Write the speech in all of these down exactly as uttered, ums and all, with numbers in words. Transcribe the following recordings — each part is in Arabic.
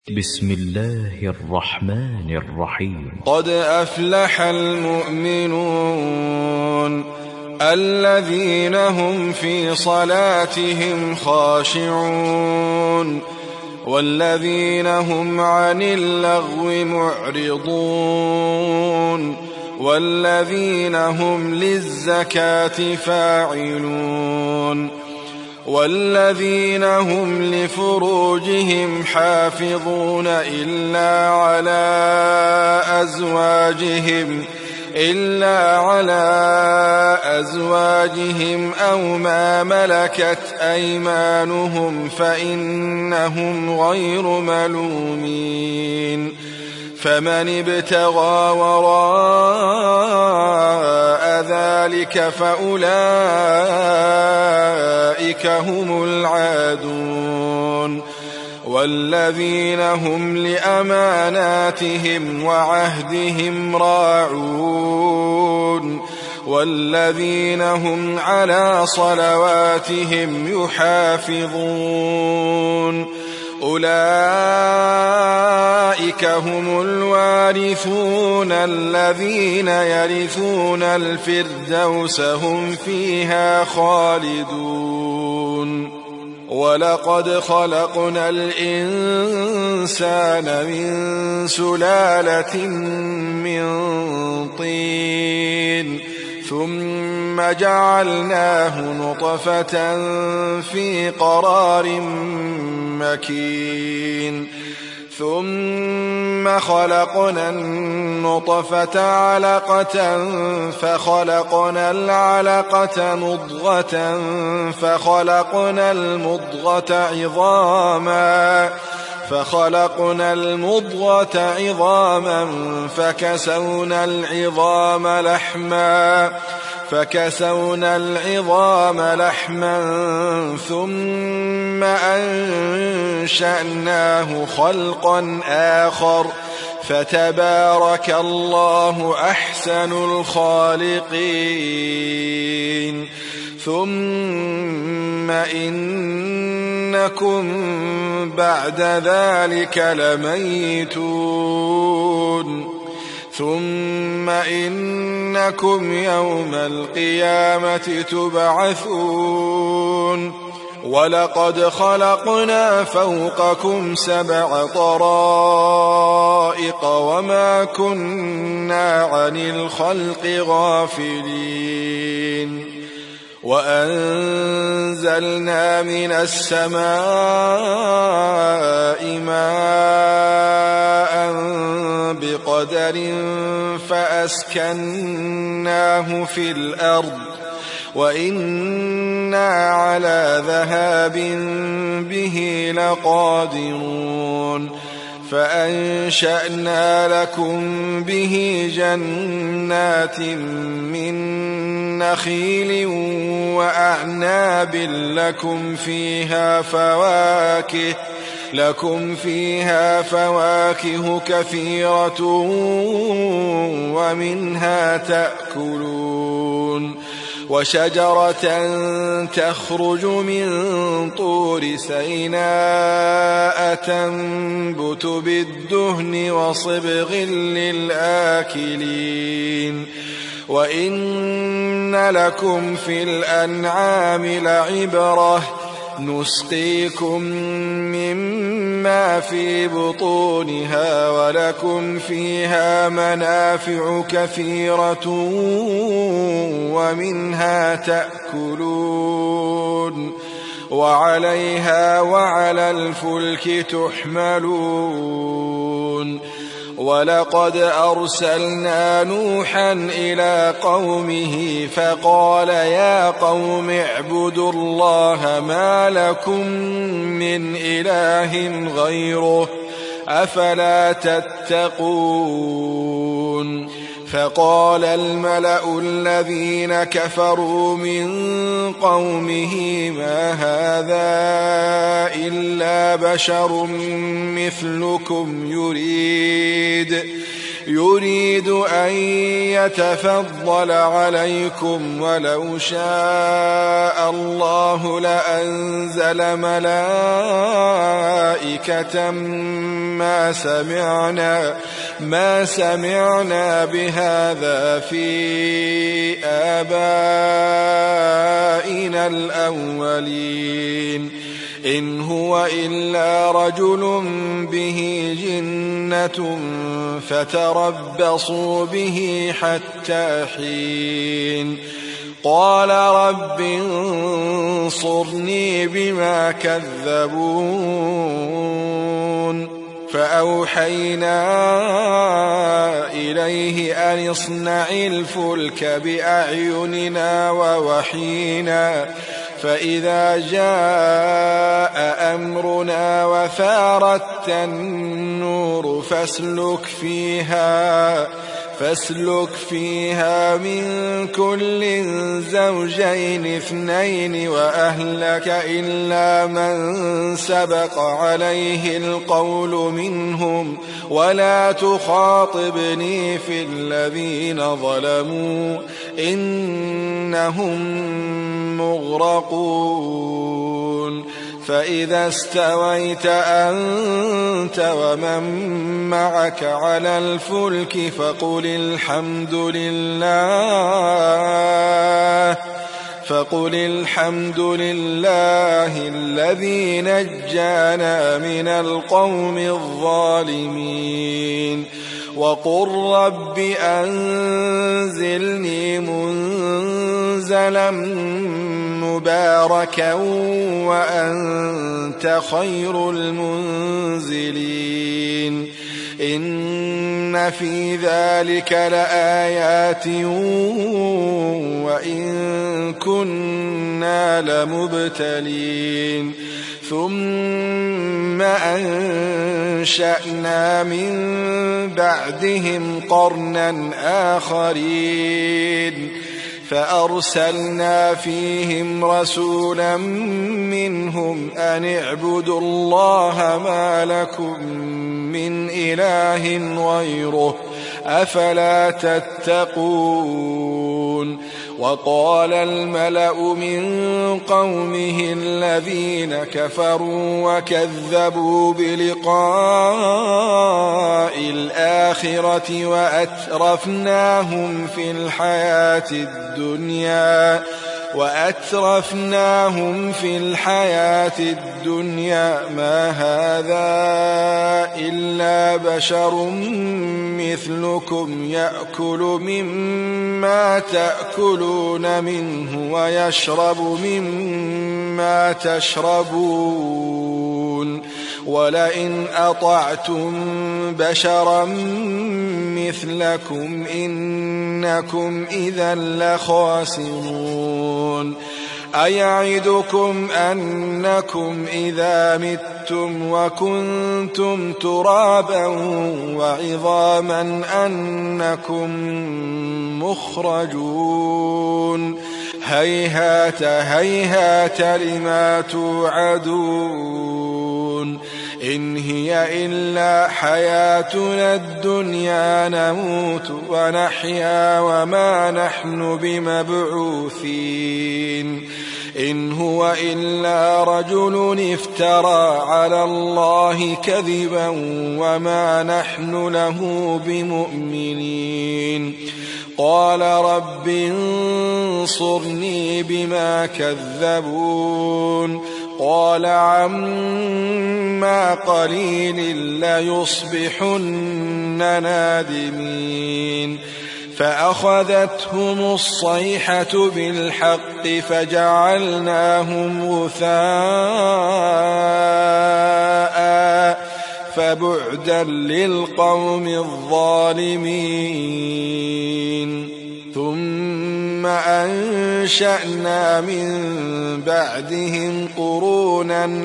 بسم الله الرحمن الرحيم. قد أفلح المؤمنون الذين هم في صلاتهم خاشعون والذين هم عن اللغو معرضون والذين هم للزكاة فاعلون والذين هم لفروجهم حافظون إلا على أزواجهم إلا على أزواجهم أو ما ملكت أيمانهم فإنهم غير ملومين فمن ابتغى وراء ذلك فأولئك هم العادون والذين هم لأماناتهم وعهدهم راعون والذين هم على صلواتهم يحافظون أولئك هم الوارثون الذين يرثون الفردوس هم فيها خالدون ولقد خلقنا الإنسان من سلالة من طين ثم جعلناه نطفة في قرار مكين ثم خلقنا النطفة علقة فخلقنا العلقة مضغة فخلقنا المضغة عظاما فخلقنا المضغة عظاما فكسونا العظام لحما فكسونا العظام لحما ثم أنشأناه خلقا آخر فتبارك الله أحسن الخالقين ثم إنكم بعد ذلك لميتون ثم إنكم يوم القيامة تبعثون ولقد خلقنا فوقكم سبع طرائق وما كنا عن الخلق غافلين وأنزلنا من السماء ماء بقدر فأسكناه في الأرض وإنا على ذهاب به لقادرون فأنشأنا لكم به جنات من نخيل وأعناب لكم فيها فواكه لكم فيها فواكه كثيرة ومنها تأكلون وشجرة تخرج من طور سيناء تنبت بالدهن وصبغ للآكلين وإن لكم في الأنعام لعبرة نسقيكم مما في بطونها ولكم فيها منافع كثيرة ومنها تأكلون وعليها وعلى الفلك تحملون ولقد أرسلنا نوحا إلى قومه فقال يا قوم اعبدوا الله ما لكم من إله غيره أفلا تتقون فقال الملأ الذين كفروا من قومه ما هذا إلا بشر مثلكم يريد يريد أن يتفضل عليكم ولو شاء الله لأنزل ملائكة ما سمعنا ما سمعنا بهذا في آبائنا الأولين إن هو إلا رجل به جنة فتربصوا به حتى حين قال رب انصرني بما كذبون فأوحينا إليه أن اصنع الفلك بأعيننا ووحينا فإذا جاء أمرنا وفارت النور فاسلك فيها فاسلك فيها من كل زوجين اثنين وأهلك إلا من سبق عليه القول منهم ولا تخاطبني في الذين ظلموا إنهم مغرقون فإذا استويت أنت ومن معك على الفلك فقل الحمد لله فقل الحمد لله الذي نجانا من القوم الظالمين وقل رب أنزلني منزلا مباركا وأنت خير المنزلين إن في ذلك لآيات وإن كنا لمبتلين ثم أنشأنا من بعدهم قرنا آخرين فأرسلنا فيهم رسولا منهم أن اعبدوا الله ما لكم من إله غيره أفلا تتقون وقال الملأ من قومه الذين كفروا وكذبوا بلقاء الآخرة وأترفناهم في الحياة الدنيا وأترفناهم في الحياة الدنيا ما هذا إلا بشر مثلكم يأكل مما تأكلون منه ويشرب مما تشربون ولئن أطعتم بشرا مثلكم إنكم إذا لخاسرون أيعدكم أنكم إذا متم وكنتم ترابا وعظاما أنكم مخرجون هيهات هيهات لما توعدون إن هي إلا حياتنا الدنيا نموت ونحيا وما نحن بمبعوثين إن هو إلا رجل افترى على الله كذبا وما نحن له بمؤمنين قال رب انصرني بما كذبون قال عما قليل ليصبحن نادمين فأخذتهم الصيحة بالحق فجعلناهم غثاء فبعدا للقوم الظالمين ثم أنشأنا من بعدهم قرونا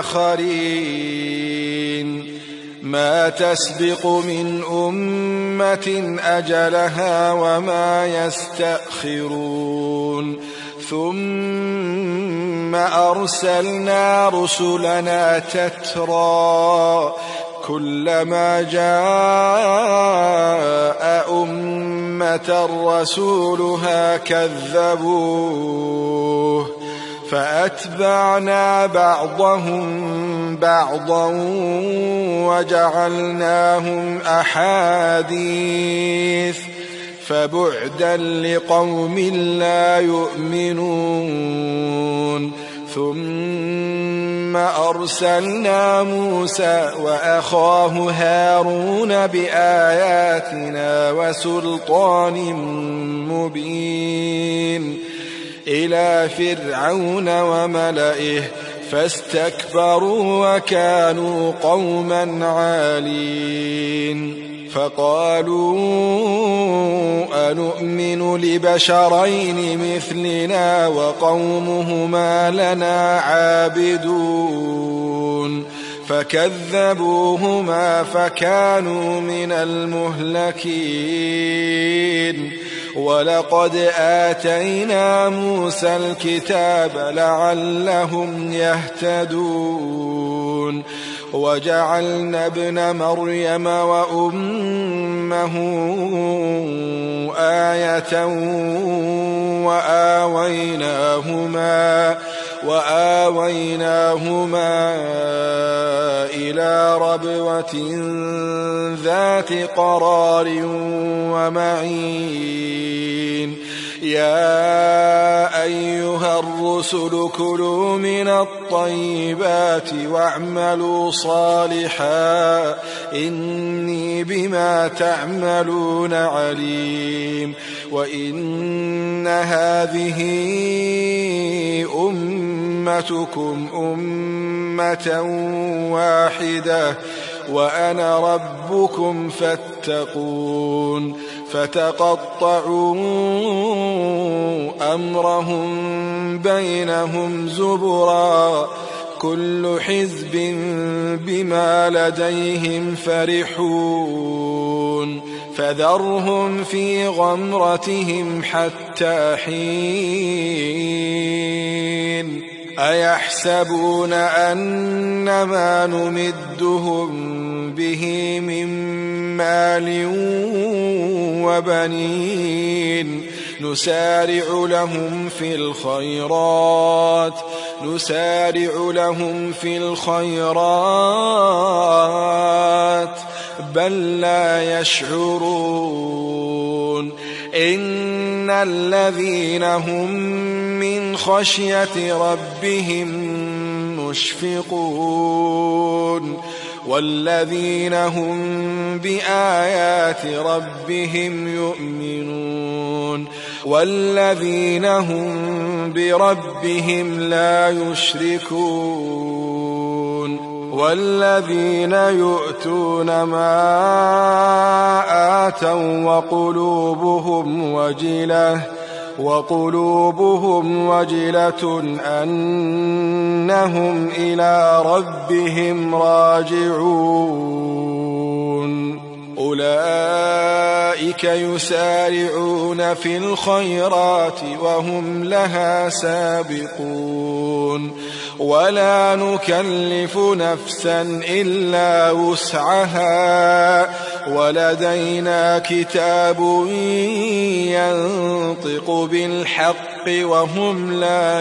آخرين ما تسبق من أمة أجلها وما يستأخرون ثم أرسلنا رسلنا تترى كلما جاء أمة رسولها كذبوه فأتبعنا بعضهم بعضا وجعلناهم أحاديث فبعدا لقوم لا يؤمنون. ثم أرسلنا موسى وأخاه هارون بآياتنا وسلطان مبين إلى فرعون وملئه فاستكبروا وكانوا قوما عالين. فقالوا أنؤمن لبشرين مثلنا وقومهما لنا عابدون فكذبوهما فكانوا من المهلكين. ولقد آتينا موسى الكتاب لعلهم يهتدون وجعلنا ابن مريم وأمه آية وآويناهما وآويناهما إلى ربوة ذات قرار ومعين. يا أيها الرسل كلوا من الطيبات واعملوا صالحا إني بما تعملون عليم. وإن هذه أمتكم أمة واحدة وأنا ربكم فاتقون. فتقطعوا أمرهم بينهم زبرا كل حزب بما لديهم فرحون. فذرهم في غمرتهم حتى حين. أيحسبون أنما نمدهم به من مال وبنين نسارع لهم في الخيرات نسارع لهم في الخيرات بل لا يشعرون. إن الذين هم من خشية ربهم مشفقون والذين هم بآيات ربهم يؤمنون والذين هم بربهم لا يشركون والذين يؤتون ما آتوا وقلوبهم وجلة وقلوبهم وجلة أنهم إلى ربهم راجعون. أولئك يسارعون في الخيرات وهم لها سابقون. ولا نكلف نفسا إلا وسعها ولدينا كتاب ينطق بالحق وهم لا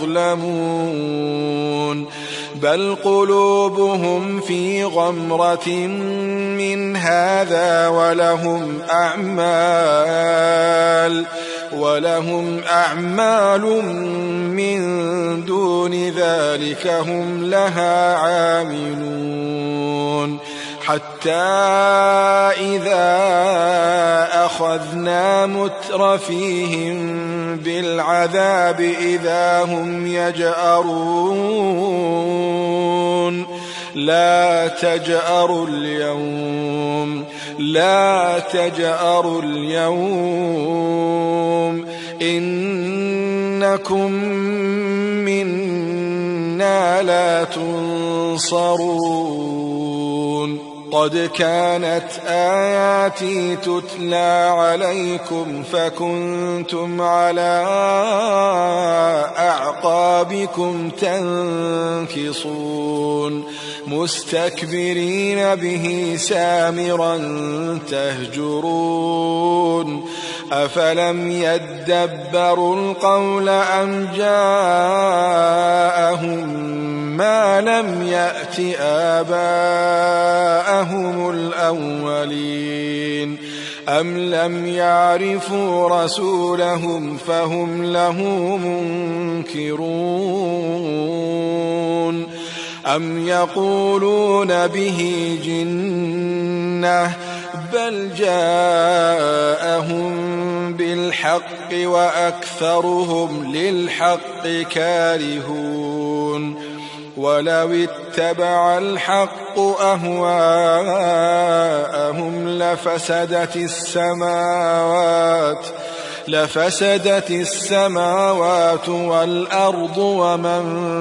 يظلمون. بل قلوبهم في غمرة من هذا ولهم أعمال ولهم أعمال من دون ذلك هم لها عاملون. حتى إذا أخذنا مترفيهم بالعذاب إذا هم يجأرون. لا تجأروا اليوم لا تجأروا اليوم إنكم منا لا تنصرون. قد كانت آياتي تتلى عليكم فكنتم على أعقابكم تنكصون. مستكبرين به سامرا تهجرون أفلم يدبروا القول أم جاءهم ما لم يأت آباءهم الأولين أم لم يعرفوا رسولهم فهم له منكرون أم يقولون به جنة بل جاءهم بالحق وأكثرهم للحق كارهون ولو اتبع الحق أهواءهم لفسدت السماوات لفسدت السماوات والأرض ومن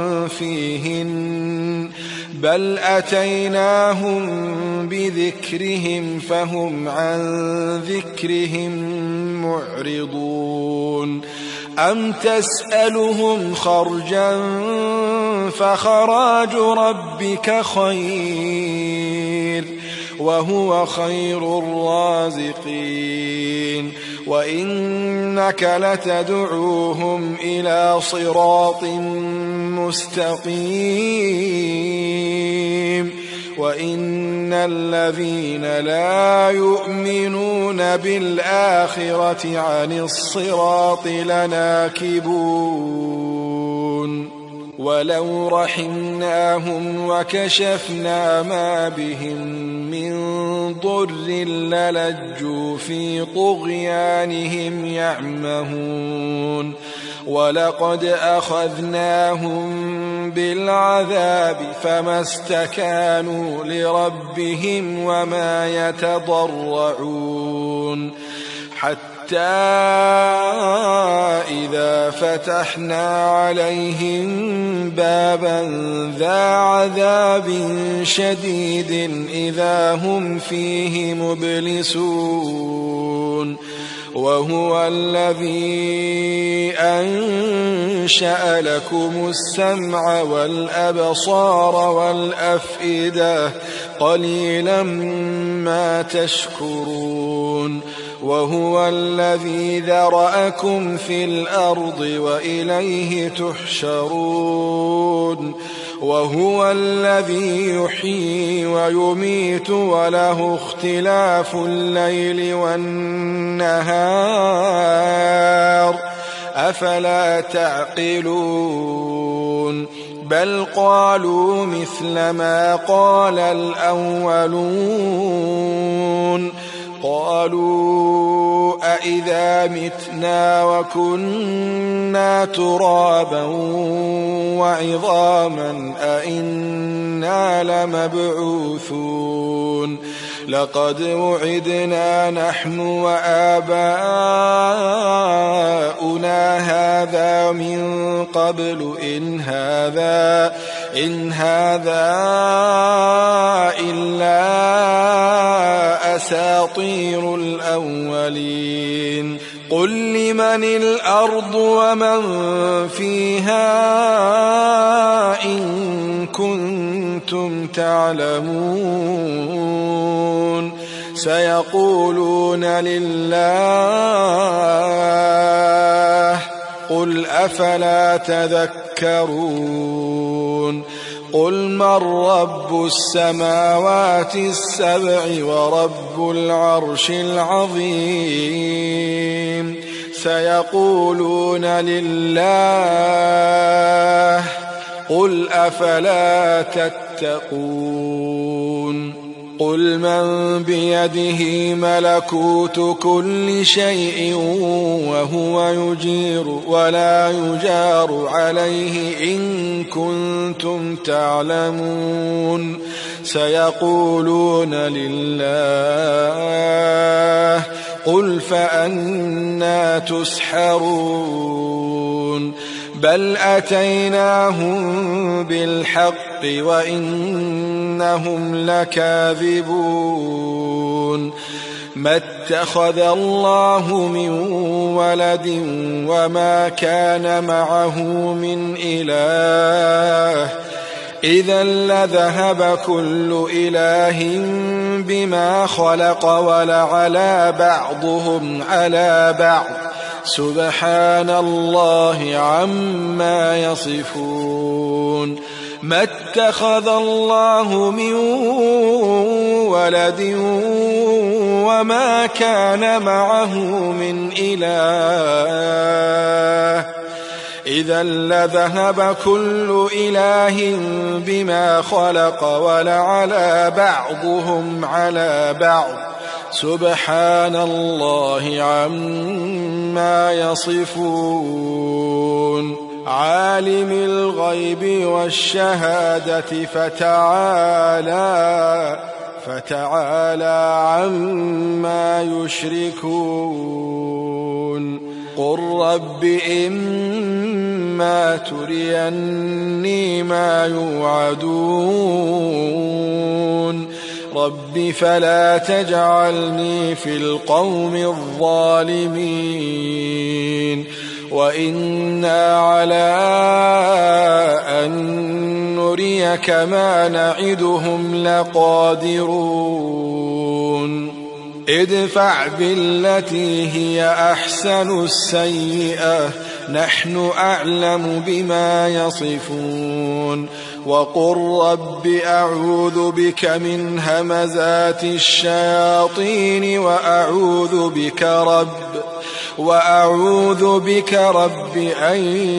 فيهن بل أتيناهم بذكرهم فهم عن ذكرهم معرضون أم تسألهم خرجا فخراج ربك خير وهو خير الرازقين وإنك لتدعوهم إلى صراط مستقيم وإن الذين لا يؤمنون بالآخرة عن الصراط لناكبون ولو رحمناهم وكشفنا ما بهم من ضر للجوا في طغيانهم يعمهون ولقد أخذناهم بالعذاب فما استكانوا لربهم وما يتضرعون حتى إذا فتحنا عليهم بابا ذا عذاب شديد إذا هم فيه مبلسون وهو الذي أنشأ لكم السمع والأبصار والأفئدة قليلا ما تشكرون وهو الذي ذرأكم في الأرض وإليه تحشرون وهو الذي يحيي ويميت وله اختلاف الليل والنهار أفلا تعقلون بل قالوا مثل ما قال الأولون قالوا أئذا متنا وكنا ترابا وعظاما أئنا لمبعوثون لقد وعدنا نحن وآباؤنا هذا من قبل إن هذا إن هذا إلا أساطير الأولين قل لمن الأرض ومن فيها إن كنتم تعلمون سيقولون لله قل أفلا تذكرون قل من رب السماوات السبع ورب العرش العظيم سيقولون لله قل أفلا تتقون قل من بيده ملكوت كل شيء وهو يجير ولا يجار عليه إن كنتم تعلمون سيقولون لله قل فأنى تسحرون بل أتيناهم بالحق وإنهم لكاذبون ما اتخذ الله من ولد وما كان معه من إله إذا لذهب كل إله بما خلق ولعلى بعضهم على بعض سبحان الله عما يصفون ما اتخذ الله من ولد وما كان معه من إله إذا لذهب كل إله بما خلق ولعلى بعضهم على بعض سبحان الله عما يصفون عالم الغيب والشهادة فتعالى فتعالى عما يشركون قل رب إما تريني ما يوعدون رب فلا تجعلني في القوم الظالمين وإنا على أن نريك ما نعدهم لقادرون ادفع بالتي هي أحسن السيئة نحن أعلم بما يصفون وقل رب أعوذ بك من همزات الشياطين وأعوذ بك رب وأعوذ بك رب أن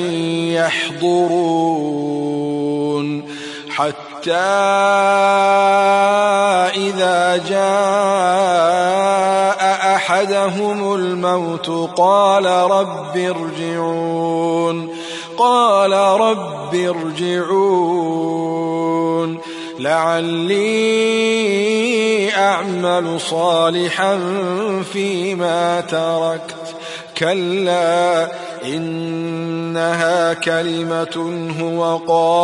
يحضرون حتى إذا جاء أحدهم الموت قال رب ارجعون قال رب ارجعون لعلي أعمل صالحا فيما تركت كلا إنها كلمة هو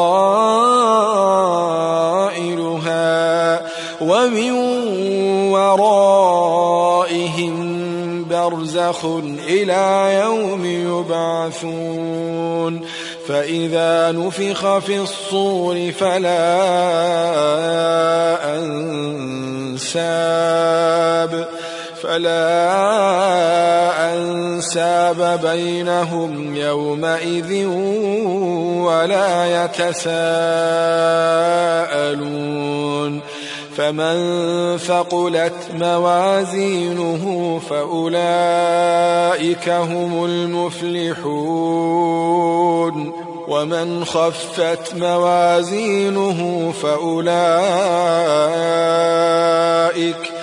قائلها ومن ورائهم برزخ إلى يوم يبعثون فإذا نفخ في الصور فلا أنساب فلا أنساب بينهم يومئذ ولا يتساءلون فمن ثقلت موازينه فأولئك هم المفلحون ومن خفت موازينه فأولئك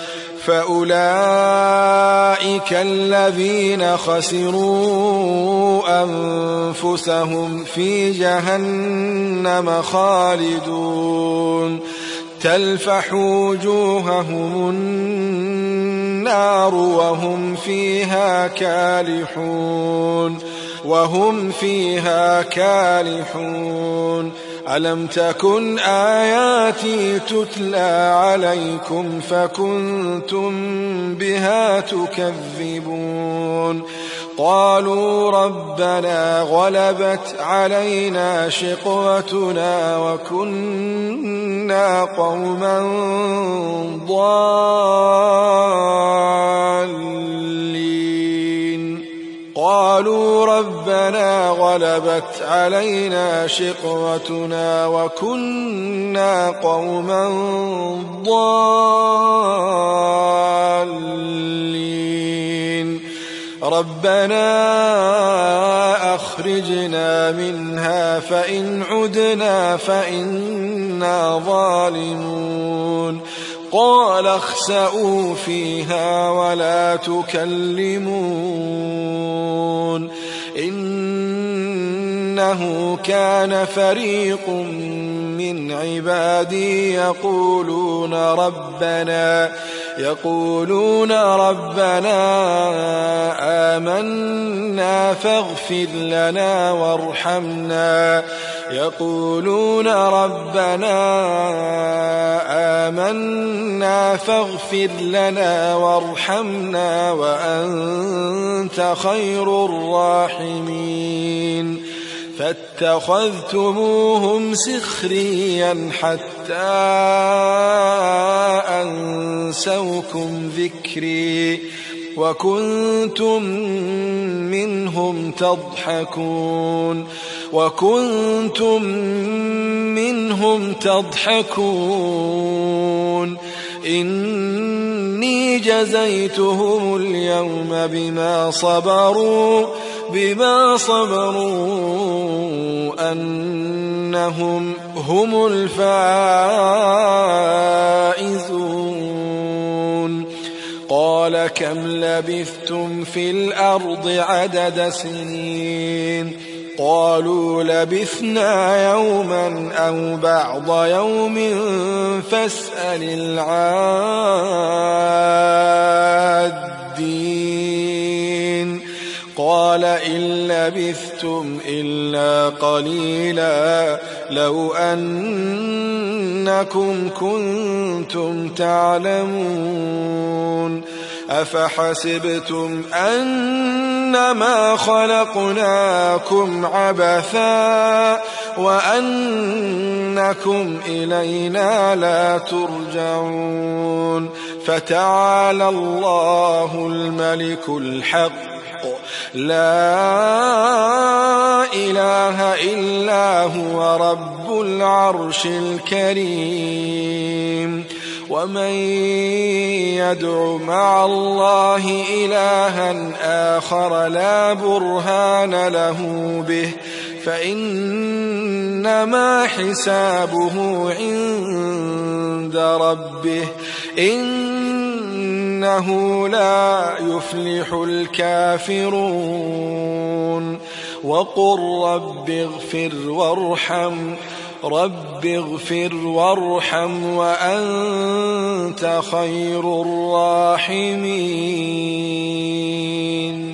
فأولئك الذين خسروا أنفسهم في جهنم خالدون تلفح وجوههم النار وهم فيها كالحون وهم فيها كالحون ألم تكن آياتي تتلى عليكم فكنتم بها تكذبون قالوا ربنا غلبت علينا شقوتنا وكنا قوما ضالين قالوا ربنا غلبت علينا شقوتنا وكنا قوما ضالين ربنا أخرجنا منها فإن عدنا فإنا ظالمون قال اخسئوا فيها ولا تكلمون إنه كان فريق من عبادي يقولون ربنا يقولون ربنا آمنا فاغفر لنا وارحمنا يقولون ربنا آمنا فاغفر لنا وارحمنا وأنت خير الراحمين فاتخذتموهم سخريا حتى أنسوكم ذكري وكنتم منهم تضحكون وكنتم منهم تضحكون إني جزيتهم اليوم بما صبروا بما صبروا أنهم هم الفائزون قال كم لبثتم في الأرض عدد سنين قالوا لبثنا يوما أو بعض يوم فاسأل العادين قال إن لبثتم إلا قليلا لو أنكم كنتم تعلمون أفحسبتم أنما خلقناكم عبثا وأنكم إلينا لا ترجعون فتعالى الله الملك الحق لا إله إلا هو رب العرش الكريم ومن يدع مع الله إلها آخر لا برهان له به فإنما حسابه عند ربه إنه لا يفلح الكافرون وقل رب اغفر وارحم رب اغفر وارحم وأنت خير الراحمين